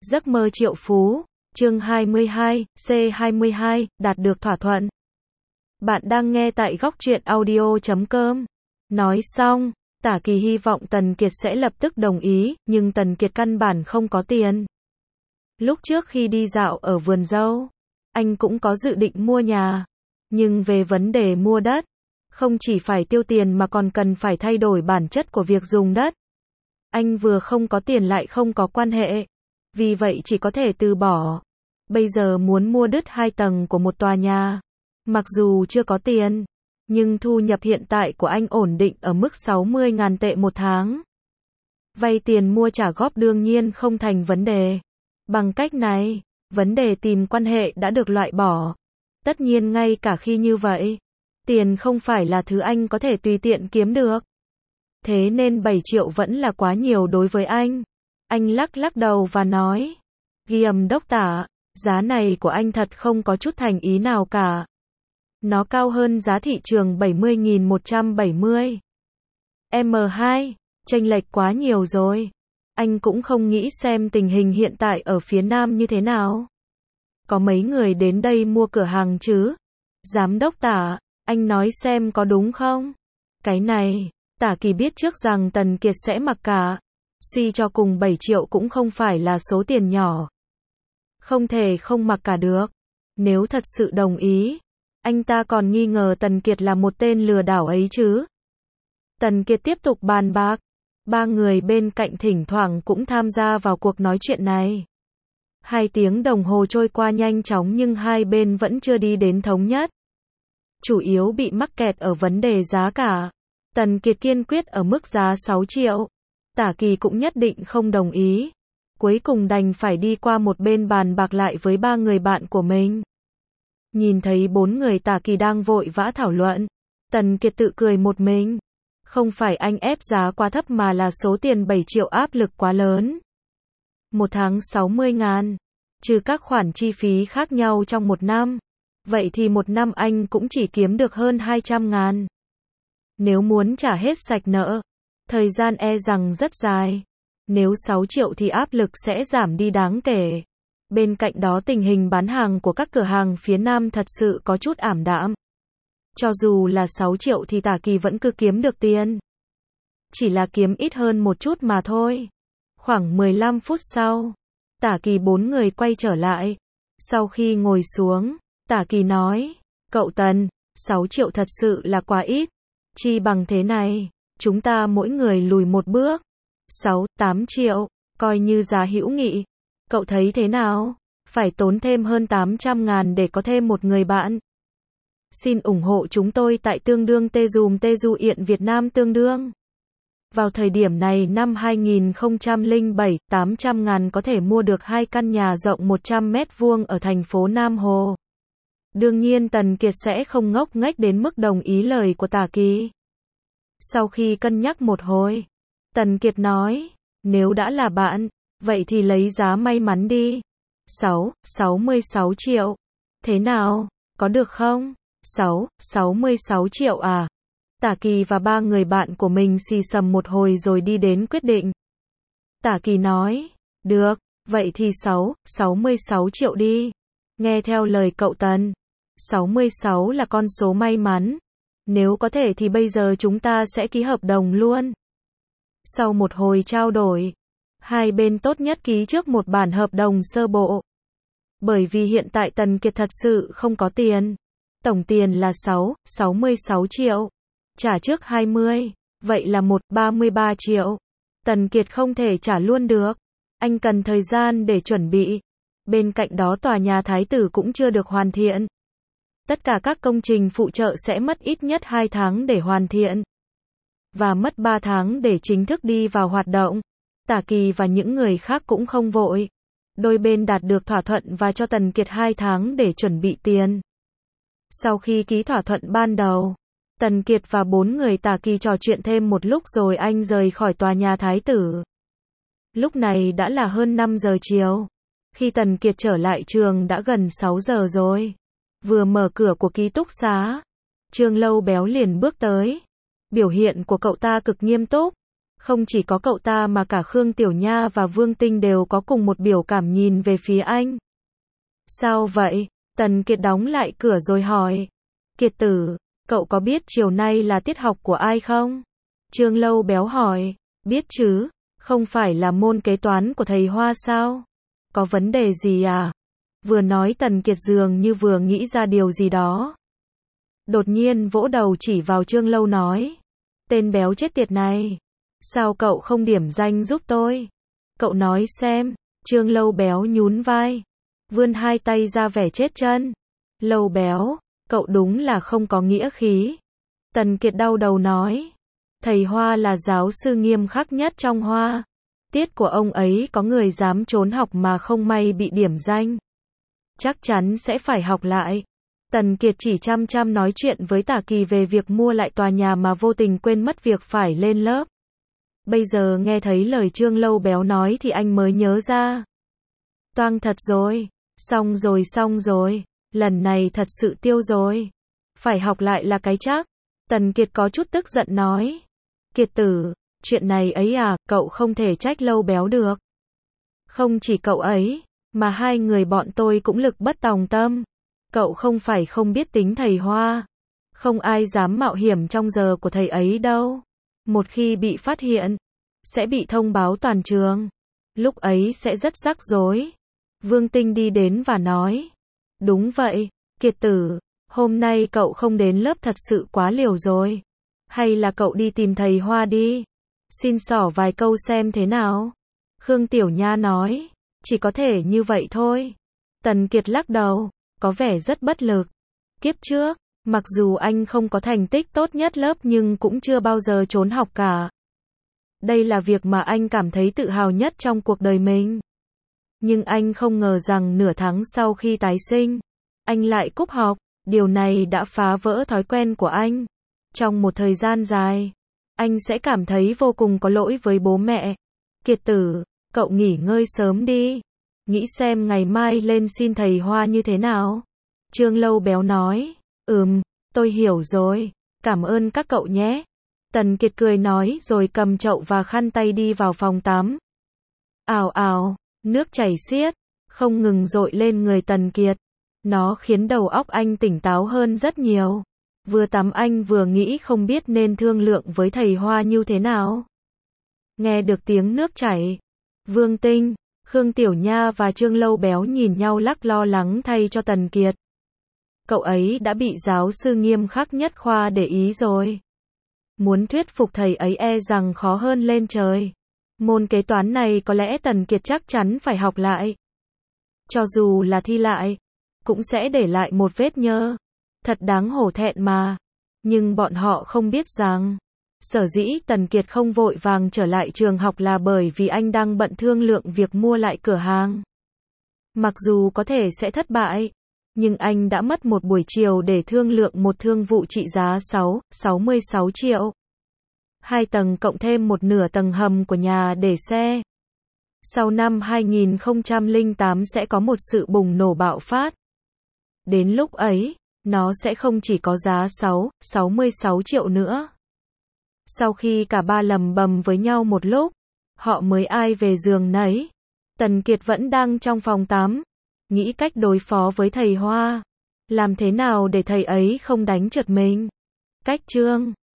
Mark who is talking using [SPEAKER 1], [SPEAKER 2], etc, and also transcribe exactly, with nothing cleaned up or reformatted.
[SPEAKER 1] Giấc mơ triệu phú, chương hai mươi hai, C hai mươi hai, đạt được thỏa thuận. Bạn đang nghe tại góc truyện audio chấm com. Nói xong, Tả Kỳ hy vọng Tần Kiệt sẽ lập tức đồng ý, nhưng Tần Kiệt căn bản không có tiền. Lúc trước khi đi dạo ở vườn dâu, anh cũng có dự định mua nhà. Nhưng về vấn đề mua đất, không chỉ phải tiêu tiền mà còn cần phải thay đổi bản chất của việc dùng đất. Anh vừa không có tiền lại không có quan hệ. Vì vậy chỉ có thể từ bỏ. Bây giờ muốn mua đứt hai tầng của một tòa nhà. Mặc dù chưa có tiền, nhưng thu nhập hiện tại của anh ổn định ở mức sáu mươi nghìn tệ một tháng. Vay tiền mua trả góp đương nhiên không thành vấn đề. Bằng cách này, vấn đề tìm quan hệ đã được loại bỏ. Tất nhiên ngay cả khi như vậy, tiền không phải là thứ anh có thể tùy tiện kiếm được. Thế nên bảy triệu vẫn là quá nhiều đối với anh. Anh lắc lắc đầu và nói, Giám đốc Tả, giá này của anh thật không có chút thành ý nào cả. Nó cao hơn giá thị trường bảy mươi nghìn một trăm bảy mươi. em hai, chênh lệch quá nhiều rồi. Anh cũng không nghĩ xem tình hình hiện tại ở phía Nam như thế nào. Có mấy người đến đây mua cửa hàng chứ? Giám đốc Tả, anh nói xem có đúng không? Cái này, Tả Kỳ biết trước rằng Tần Kiệt sẽ mặc cả. Suy cho cùng bảy triệu cũng không phải là số tiền nhỏ. Không thể không mặc cả được. Nếu thật sự đồng ý, anh ta còn nghi ngờ Tần Kiệt là một tên lừa đảo ấy chứ. Tần Kiệt tiếp tục bàn bạc. Ba người bên cạnh thỉnh thoảng cũng tham gia vào cuộc nói chuyện này. Hai tiếng đồng hồ trôi qua nhanh chóng nhưng hai bên vẫn chưa đi đến thống nhất. Chủ yếu bị mắc kẹt ở vấn đề giá cả. Tần Kiệt kiên quyết ở mức giá sáu triệu. Tả Kỳ cũng nhất định không đồng ý. Cuối cùng đành phải đi qua một bên bàn bạc lại với ba người bạn của mình. Nhìn thấy bốn người Tả Kỳ đang vội vã thảo luận, Tần Kiệt tự cười một mình. Không phải anh ép giá quá thấp mà là số tiền bảy triệu áp lực quá lớn. Một tháng sáu mươi ngàn, trừ các khoản chi phí khác nhau trong một năm. Vậy thì một năm anh cũng chỉ kiếm được hơn hai trăm ngàn. Nếu muốn trả hết sạch nợ, thời gian e rằng rất dài. Nếu sáu triệu thì áp lực sẽ giảm đi đáng kể. Bên cạnh đó tình hình bán hàng của các cửa hàng phía Nam thật sự có chút ảm đạm. Cho dù là sáu triệu thì Tả Kỳ vẫn cứ kiếm được tiền. Chỉ là kiếm ít hơn một chút mà thôi. Khoảng mười lăm phút sau, Tả Kỳ bốn người quay trở lại. Sau khi ngồi xuống, Tả Kỳ nói, cậu Tần, sáu triệu thật sự là quá ít. Chi bằng thế này, chúng ta mỗi người lùi một bước. sáu, tám triệu, coi như giá hữu nghị. Cậu thấy thế nào? Phải tốn thêm hơn tám trăm ngàn để có thêm một người bạn. Xin ủng hộ chúng tôi tại tương đương tê dùm tê du iện Việt Nam tương đương. Vào thời điểm này năm hai nghìn không trăm lẻ bảy, tám trăm ngàn có thể mua được hai căn nhà rộng một trăm mét vuông ở thành phố Nam Hồ. Đương nhiên Tần Kiệt sẽ không ngốc nghếch đến mức đồng ý lời của Tả Kỳ. Sau khi cân nhắc một hồi, Tần Kiệt nói, nếu đã là bạn, vậy thì lấy giá may mắn đi. sáu, sáu mươi sáu triệu. Thế nào, có được không? sáu, sáu mươi sáu triệu à? Tả Kỳ và ba người bạn của mình xì xầm một hồi rồi đi đến quyết định. Tả Kỳ nói, được, vậy thì sáu, sáu mươi sáu triệu đi. Nghe theo lời cậu Tần, sáu mươi sáu là con số may mắn. Nếu có thể thì bây giờ chúng ta sẽ ký hợp đồng luôn. Sau một hồi trao đổi, hai bên tốt nhất ký trước một bản hợp đồng sơ bộ. Bởi vì hiện tại Tần Kiệt thật sự không có tiền. Tổng tiền là sáu, sáu mươi sáu triệu. Trả trước hai mươi, vậy là một, ba mươi ba triệu. Tần Kiệt không thể trả luôn được. Anh cần thời gian để chuẩn bị. Bên cạnh đó tòa nhà Thái Tử cũng chưa được hoàn thiện. Tất cả các công trình phụ trợ sẽ mất ít nhất hai tháng để hoàn thiện. Và mất ba tháng để chính thức đi vào hoạt động. Tả Kỳ và những người khác cũng không vội. Đôi bên đạt được thỏa thuận và cho Tần Kiệt hai tháng để chuẩn bị tiền. Sau khi ký thỏa thuận ban đầu, Tần Kiệt và bốn người Tả Kỳ trò chuyện thêm một lúc rồi anh rời khỏi tòa nhà Thái Tử. Lúc này đã là hơn năm giờ chiều. Khi Tần Kiệt trở lại trường đã gần sáu giờ rồi. Vừa mở cửa của ký túc xá, Trương Lâu Béo liền bước tới. Biểu hiện của cậu ta cực nghiêm túc. Không chỉ có cậu ta mà cả Khương Tiểu Nha và Vương Tinh đều có cùng một biểu cảm nhìn về phía anh. Sao vậy? Tần Kiệt đóng lại cửa rồi hỏi. Kiệt tử, cậu có biết chiều nay là tiết học của ai không? Trương Lâu Béo hỏi. Biết chứ, không phải là môn kế toán của thầy Hoa sao? Có vấn đề gì à? Vừa nói Tần Kiệt dường như vừa nghĩ ra điều gì đó. Đột nhiên vỗ đầu chỉ vào Trương Lâu nói. Tên béo chết tiệt này. Sao cậu không điểm danh giúp tôi? Cậu nói xem. Trương Lâu Béo nhún vai. Vươn hai tay ra vẻ chết chân. Lâu Béo, cậu đúng là không có nghĩa khí. Tần Kiệt đau đầu nói. Thầy Hoa là giáo sư nghiêm khắc nhất trong Hoa. Tiết của ông ấy có người dám trốn học mà không may bị điểm danh. Chắc chắn sẽ phải học lại. Tần Kiệt chỉ chăm chăm nói chuyện với Tả Kỳ về việc mua lại tòa nhà mà vô tình quên mất việc phải lên lớp. Bây giờ nghe thấy lời Trương Lâu Béo nói thì anh mới nhớ ra. Toang thật rồi. Xong rồi xong rồi. Lần này thật sự tiêu rồi. Phải học lại là cái chắc. Tần Kiệt có chút tức giận nói. Kiệt tử, chuyện này ấy à, cậu không thể trách Lâu Béo được. Không chỉ cậu ấy, mà hai người bọn tôi cũng lực bất tòng tâm. Cậu không phải không biết tính thầy Hoa. Không ai dám mạo hiểm trong giờ của thầy ấy đâu. Một khi bị phát hiện, sẽ bị thông báo toàn trường. Lúc ấy sẽ rất rắc rối. Vương Tinh đi đến và nói. Đúng vậy, Kiệt tử, hôm nay cậu không đến lớp thật sự quá liều rồi. Hay là cậu đi tìm thầy Hoa đi. Xin xỏ vài câu xem thế nào. Khương Tiểu Nha nói. Chỉ có thể như vậy thôi. Tần Kiệt lắc đầu, có vẻ rất bất lực. Kiếp trước, mặc dù anh không có thành tích tốt nhất lớp nhưng cũng chưa bao giờ trốn học cả. Đây là việc mà anh cảm thấy tự hào nhất trong cuộc đời mình. Nhưng anh không ngờ rằng nửa tháng sau khi tái sinh, anh lại cúp học. Điều này đã phá vỡ thói quen của anh. Trong một thời gian dài, anh sẽ cảm thấy vô cùng có lỗi với bố mẹ. Kiệt tử, cậu nghỉ ngơi sớm đi. Nghĩ xem ngày mai lên xin thầy Hoa như thế nào. Trương Lâu Béo nói. Ừm, tôi hiểu rồi. Cảm ơn các cậu nhé. Tần Kiệt cười nói rồi cầm chậu và khăn tay đi vào phòng tắm. Ào ào, nước chảy xiết, không ngừng dội lên người Tần Kiệt. Nó khiến đầu óc anh tỉnh táo hơn rất nhiều. Vừa tắm anh vừa nghĩ không biết nên thương lượng với thầy Hoa như thế nào. Nghe được tiếng nước chảy, Vương Tinh, Khương Tiểu Nha và Trương Lâu Béo nhìn nhau lắc lo lắng thay cho Tần Kiệt. Cậu ấy đã bị giáo sư nghiêm khắc nhất khoa để ý rồi. Muốn thuyết phục thầy ấy e rằng khó hơn lên trời. Môn kế toán này có lẽ Tần Kiệt chắc chắn phải học lại. Cho dù là thi lại, cũng sẽ để lại một vết nhơ. Thật đáng hổ thẹn mà. Nhưng bọn họ không biết rằng, sở dĩ Tần Kiệt không vội vàng trở lại trường học là bởi vì anh đang bận thương lượng việc mua lại cửa hàng. Mặc dù có thể sẽ thất bại, nhưng anh đã mất một buổi chiều để thương lượng một thương vụ trị giá sáu, sáu mươi sáu triệu. Hai tầng cộng thêm một nửa tầng hầm của nhà để xe. Sau năm hai nghìn không trăm lẻ tám sẽ có một sự bùng nổ bạo phát. Đến lúc ấy, nó sẽ không chỉ có giá sáu, sáu mươi sáu triệu nữa. Sau khi cả ba lầm bầm với nhau một lúc, họ mới ai về giường nấy. Tần Kiệt vẫn đang trong phòng tắm, nghĩ cách đối phó với thầy Hoa. Làm thế nào để thầy ấy không đánh trượt mình? Cách chương